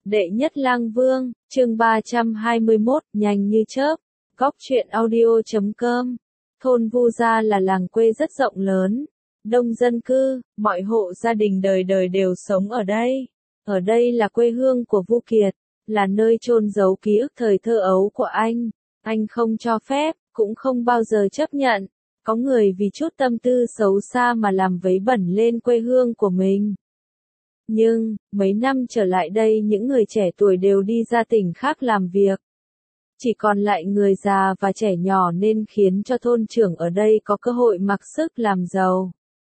Đệ nhất lang vương, chương 321, nhanh như chớp. Góc truyện audio.com. Thôn Vu Gia là làng quê rất rộng lớn, đông dân cư, mọi hộ gia đình đời đời đều sống ở đây. Ở đây là quê hương của Vu Kiệt, là nơi chôn giấu ký ức thời thơ ấu của anh. Anh không cho phép, cũng không bao giờ chấp nhận. Có người vì chút tâm tư xấu xa mà làm vấy bẩn lên quê hương của mình. Nhưng, mấy năm trở lại đây những người trẻ tuổi đều đi ra tỉnh khác làm việc. Chỉ còn lại người già và trẻ nhỏ nên khiến cho thôn trưởng ở đây có cơ hội mặc sức làm giàu.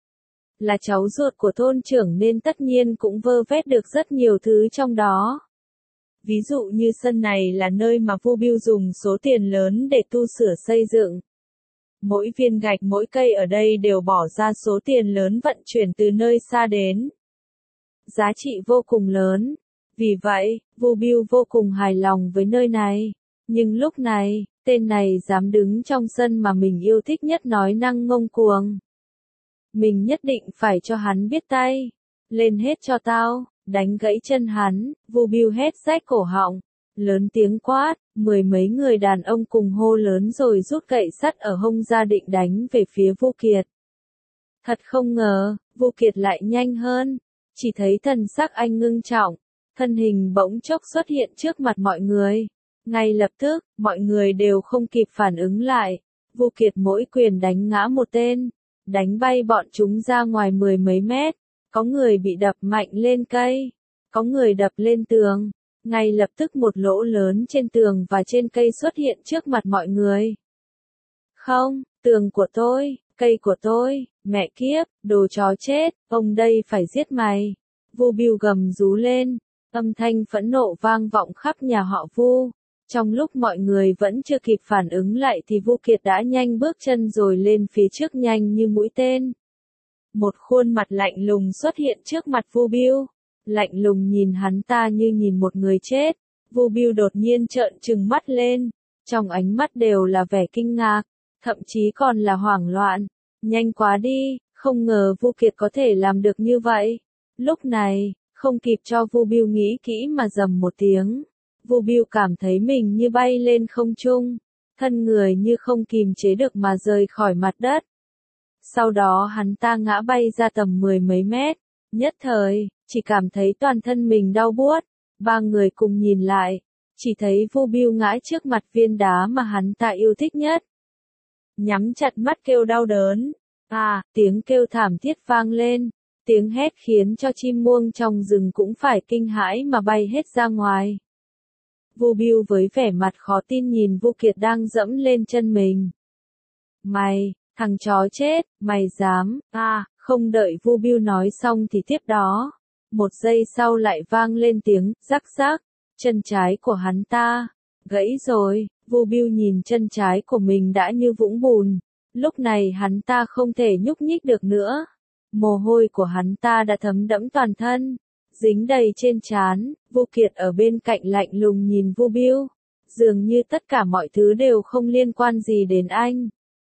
Là cháu ruột của thôn trưởng nên tất nhiên cũng vơ vét được rất nhiều thứ trong đó. Ví dụ như sân này là nơi mà Vu Biêu dùng số tiền lớn để tu sửa xây dựng. Mỗi viên gạch mỗi cây ở đây đều bỏ ra số tiền lớn vận chuyển từ nơi xa đến. Giá trị vô cùng lớn. Vì vậy, Vu Biêu vô cùng hài lòng với nơi này. Nhưng lúc này, tên này dám đứng trong sân mà mình yêu thích nhất nói năng ngông cuồng. Mình nhất định phải cho hắn biết tay. Lên hết cho tao, đánh gãy chân hắn. Vu Biêu hét rách cổ họng, lớn tiếng quát, mười mấy người đàn ông cùng hô lớn rồi rút gậy sắt ở hông ra định đánh về phía Vu Kiệt. Thật không ngờ, Vu Kiệt lại nhanh hơn. Chỉ thấy thần sắc anh ngưng trọng, thân hình bỗng chốc xuất hiện trước mặt mọi người. Ngay lập tức, mọi người đều không kịp phản ứng lại. Vu Kiệt mỗi quyền đánh ngã một tên, đánh bay bọn chúng ra ngoài mười mấy mét. Có người bị đập mạnh lên cây, có người đập lên tường. Ngay lập tức một lỗ lớn trên tường và trên cây xuất hiện trước mặt mọi người. Không, tường của tôi, cây của tôi, mẹ kiếp, đồ chó chết, ông đây phải giết mày. Vu Biêu gầm rú lên, âm thanh phẫn nộ vang vọng khắp nhà họ Vu. Trong lúc mọi người vẫn chưa kịp phản ứng lại thì Vu Kiệt đã nhanh bước chân rồi lên phía trước nhanh như mũi tên. Một khuôn mặt lạnh lùng xuất hiện trước mặt Vu Biêu. Lạnh lùng nhìn hắn ta như nhìn một người chết. Vu Biêu đột nhiên trợn trừng mắt lên, trong ánh mắt đều là vẻ kinh ngạc, thậm chí còn là hoảng loạn. Nhanh quá đi, không ngờ Vu Kiệt có thể làm được như vậy. Lúc này, không kịp cho Vu Biêu nghĩ kỹ mà rầm một tiếng. Vu Biêu cảm thấy mình như bay lên không trung, thân người như không kìm chế được mà rời khỏi mặt đất. Sau đó hắn ta ngã bay ra tầm mười mấy mét, nhất thời, chỉ cảm thấy toàn thân mình đau buốt. Ba người cùng nhìn lại, chỉ thấy Vu Biêu ngã trước mặt viên đá mà hắn ta yêu thích nhất. Nhắm chặt mắt kêu đau đớn. Tiếng kêu thảm thiết vang lên, tiếng hét khiến cho chim muông trong rừng cũng phải kinh hãi mà bay hết ra ngoài. Vu Biêu với vẻ mặt khó tin nhìn Vu Kiệt đang dẫm lên chân mình. Mày, thằng chó chết, mày dám, không đợi Vu Biêu nói xong thì tiếp đó. Một giây sau lại vang lên tiếng, rắc rắc, chân trái của hắn ta, gãy rồi. Vu Biêu nhìn chân trái của mình đã như vũng bùn, lúc này hắn ta không thể nhúc nhích được nữa. Mồ hôi của hắn ta đã thấm đẫm toàn thân, dính đầy trên trán. Vu Kiệt ở bên cạnh lạnh lùng nhìn Vu Biêu, dường như tất cả mọi thứ đều không liên quan gì đến anh.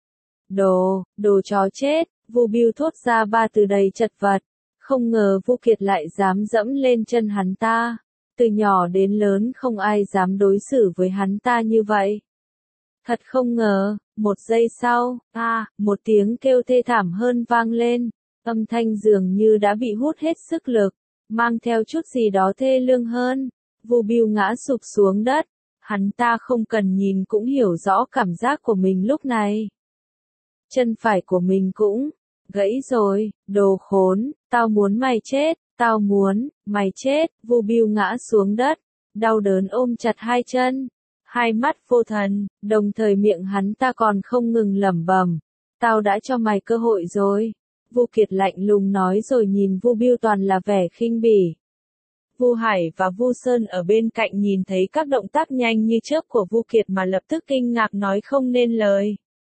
Đồ chó chết, Vu Biêu thốt ra ba từ đầy chật vật. Không ngờ Vu Kiệt lại dám dẫm lên chân hắn ta. Từ nhỏ đến lớn không ai dám đối xử với hắn ta như vậy. Thật không ngờ, một giây sau, một tiếng kêu thê thảm hơn vang lên. Âm thanh dường như đã bị hút hết sức lực, mang theo chút gì đó thê lương hơn. Vu Biêu ngã sụp xuống đất. Hắn ta không cần nhìn cũng hiểu rõ cảm giác của mình lúc này. Chân phải của mình cũng gãy rồi, đồ khốn, tao muốn mày chết, tao muốn mày chết. Vu Biêu ngã xuống đất, đau đớn ôm chặt hai chân, hai mắt vô thần, đồng thời miệng hắn ta còn không ngừng lẩm bẩm, tao đã cho mày cơ hội rồi. Vu Kiệt lạnh lùng nói rồi nhìn Vu Biêu toàn là vẻ khinh bỉ. Vu Hải và Vu Sơn ở bên cạnh nhìn thấy các động tác nhanh như chớp của Vu Kiệt mà lập tức kinh ngạc nói không nên lời.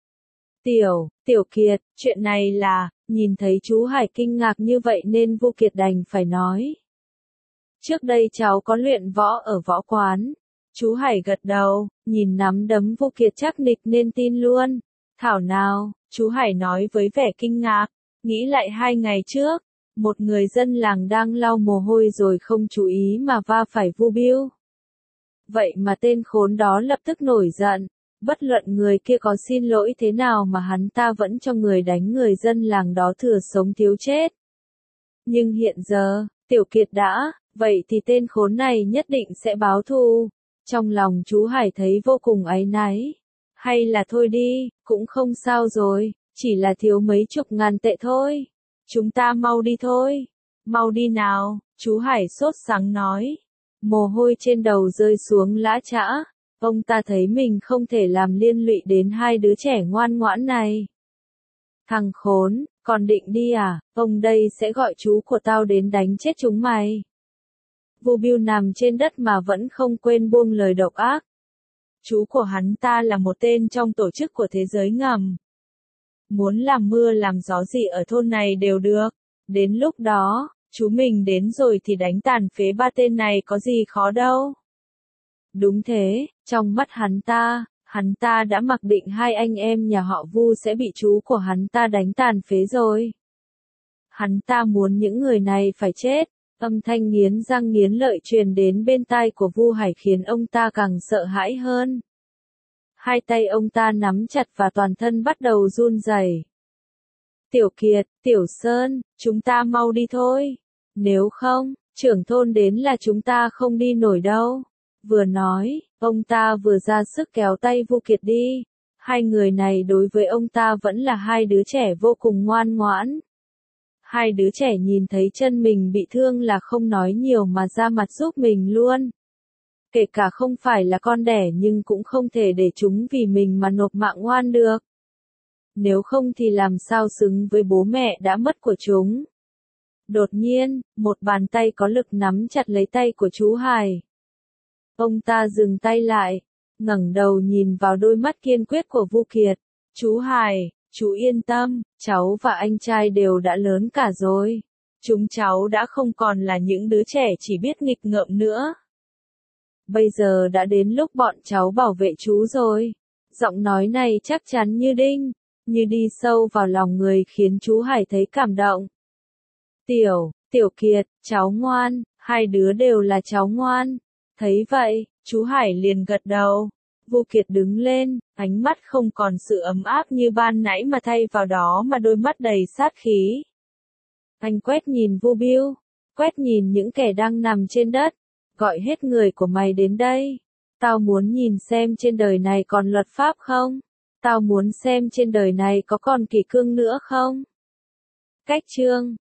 Tiểu Kiệt, chuyện này là, nhìn thấy chú Hải kinh ngạc như vậy nên Vu Kiệt đành phải nói. Trước đây cháu có luyện võ ở võ quán. Chú Hải gật đầu, nhìn nắm đấm Vu Kiệt chắc nịch nên tin luôn. Thảo nào, chú Hải nói với vẻ kinh ngạc, nghĩ lại 2 ngày trước, Một người dân làng đang lau mồ hôi rồi không chú ý mà va phải Vu Biêu. Vậy mà tên khốn đó lập tức nổi giận. Bất luận người kia có xin lỗi thế nào mà hắn ta vẫn cho người đánh người dân làng đó thừa sống thiếu chết. Nhưng hiện giờ, Tiểu Kiệt đã, vậy thì tên khốn này nhất định sẽ báo thù. Trong lòng chú Hải thấy vô cùng áy náy. Hay là thôi đi, cũng không sao rồi, chỉ là thiếu mấy chục ngàn tệ thôi. Chúng ta mau đi thôi. Mau đi nào, chú Hải sốt sắng nói. Mồ hôi trên đầu rơi xuống lã chã. Ông ta thấy mình không thể làm liên lụy đến hai đứa trẻ ngoan ngoãn này. Thằng khốn, còn định đi à? Ông đây sẽ gọi chú của tao đến đánh chết chúng mày. Vu Biêu nằm trên đất mà vẫn không quên buông lời độc ác. Chú của hắn ta là một tên trong tổ chức của thế giới ngầm. Muốn làm mưa làm gió gì ở thôn này đều được. Đến lúc đó, chú mình đến rồi thì đánh tàn phế ba tên này có gì khó đâu. Đúng thế, trong mắt hắn ta đã mặc định hai anh em nhà họ Vu sẽ bị chú của hắn ta đánh tàn phế rồi. Hắn ta muốn những người này phải chết. Âm thanh nghiến răng nghiến lợi truyền đến bên tai của Vu Hải khiến ông ta càng sợ hãi hơn. Hai tay ông ta nắm chặt và toàn thân bắt đầu run rẩy. Tiểu Kiệt, Tiểu Sơn, chúng ta mau đi thôi. Nếu không, trưởng thôn đến là chúng ta không đi nổi đâu. Vừa nói, ông ta vừa ra sức kéo tay Vu Kiệt đi. Hai người này đối với ông ta vẫn là hai đứa trẻ vô cùng ngoan ngoãn. Hai đứa trẻ nhìn thấy chân mình bị thương là không nói nhiều mà ra mặt giúp mình luôn. Kể cả không phải là con đẻ nhưng cũng không thể để chúng vì mình mà nộp mạng oan được. Nếu không thì làm sao xứng với bố mẹ đã mất của chúng. Đột nhiên, một bàn tay có lực nắm chặt lấy tay của chú Hải. Ông ta dừng tay lại, ngẩng đầu nhìn vào đôi mắt kiên quyết của Vu Kiệt. Chú Hải, chú yên tâm, cháu và anh trai đều đã lớn cả rồi. Chúng cháu đã không còn là những đứa trẻ chỉ biết nghịch ngợm nữa. Bây giờ đã đến lúc bọn cháu bảo vệ chú rồi. Giọng nói này chắc chắn như đinh, như đi sâu vào lòng người khiến chú Hải thấy cảm động. Tiểu Kiệt, cháu ngoan, hai đứa đều là cháu ngoan. Thấy vậy, chú Hải liền gật đầu. Vu Kiệt đứng lên, ánh mắt không còn sự ấm áp như ban nãy mà thay vào đó mà đôi mắt đầy sát khí. Anh quét nhìn Vu Biêu, quét nhìn những kẻ đang nằm trên đất, gọi hết người của mày đến đây. Tao muốn nhìn xem trên đời này còn luật pháp không? Tao muốn xem trên đời này có còn kỷ cương nữa không? Cách chương